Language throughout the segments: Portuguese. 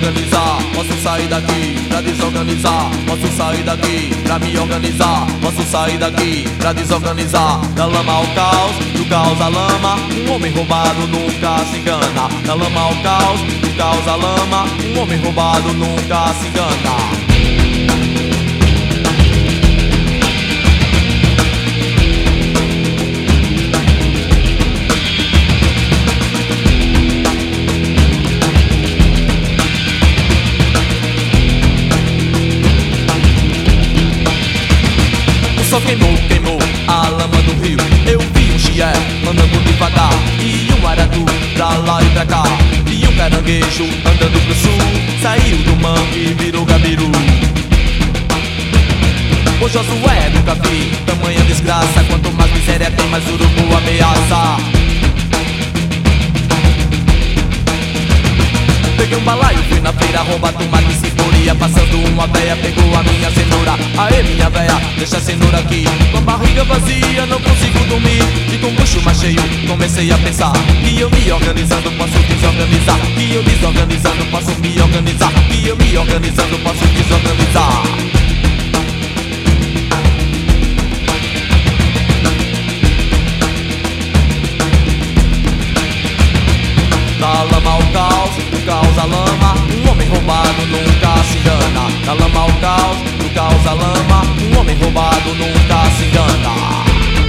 organizar. Posso sair daqui pra desorganizar. Posso sair daqui pra me organizar. Posso sair daqui pra desorganizar. Da lama ao caos, do caos à lama. Um homem roubado nunca se engana. Da lama ao caos, do caos à lama. Um homem roubado nunca se engana. Só queimou, queimou a lama do rio. Eu vi um chié andando devagar e um aratu pra lá e pra cá. E um caranguejo andando pro sul. Saiu do mangue e virou gabiru. Ô Josué, nunca vi tamanha desgraça. Quanto mais miséria tem, mais urubu ameaça. Peguei um balaio, fui na feira roubar tomate e ceboria. Passando uma véia, pegou a minha cenoura. Aê minha véia, deixa a cenoura aqui. Com a barriga vazia, não consigo dormir. E com o bucho mais cheio, comecei a pensar que eu me organizando posso desorganizar. Que eu desorganizando posso me organizar. Que eu me organizando posso desorganizar. Da lama ao caos, do caos à lama. Um homem roubado nunca se engana. Da lama ao caos, do caos à lama. Um homem roubado nunca se engana.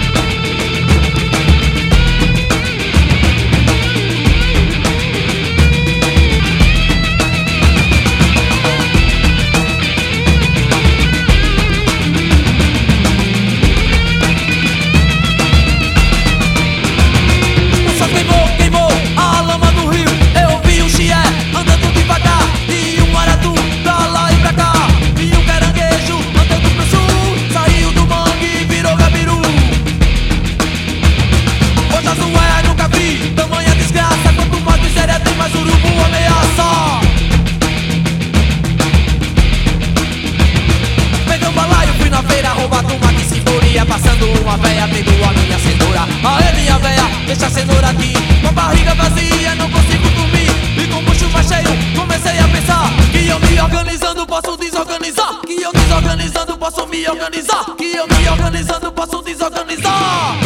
Passando uma véia, pegou a minha cenoura. Aê minha véia, deixa a cenoura aqui. Com a barriga vazia, não consigo dormir. E com o bucho mais cheio, comecei a pensar que eu me organizando posso desorganizar. Que eu desorganizando posso me organizar. Que eu me organizando posso desorganizar.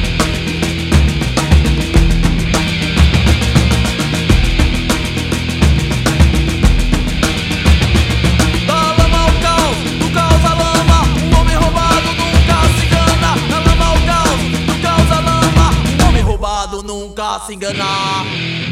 Nunca se enganar.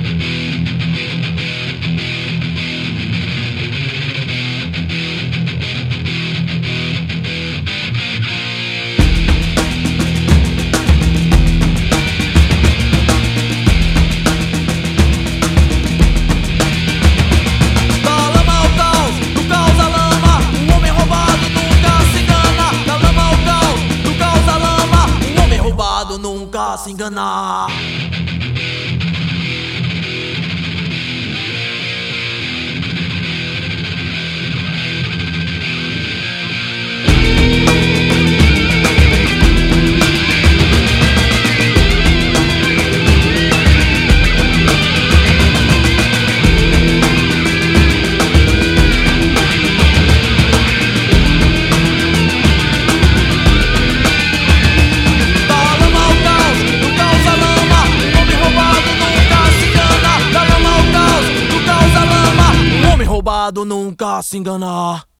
Da lama ao caos, do caos à lama. Um homem roubado nunca se engana. Da lama ao caos, do caos à lama. Um homem roubado nunca se enganar. Nunca se enganar.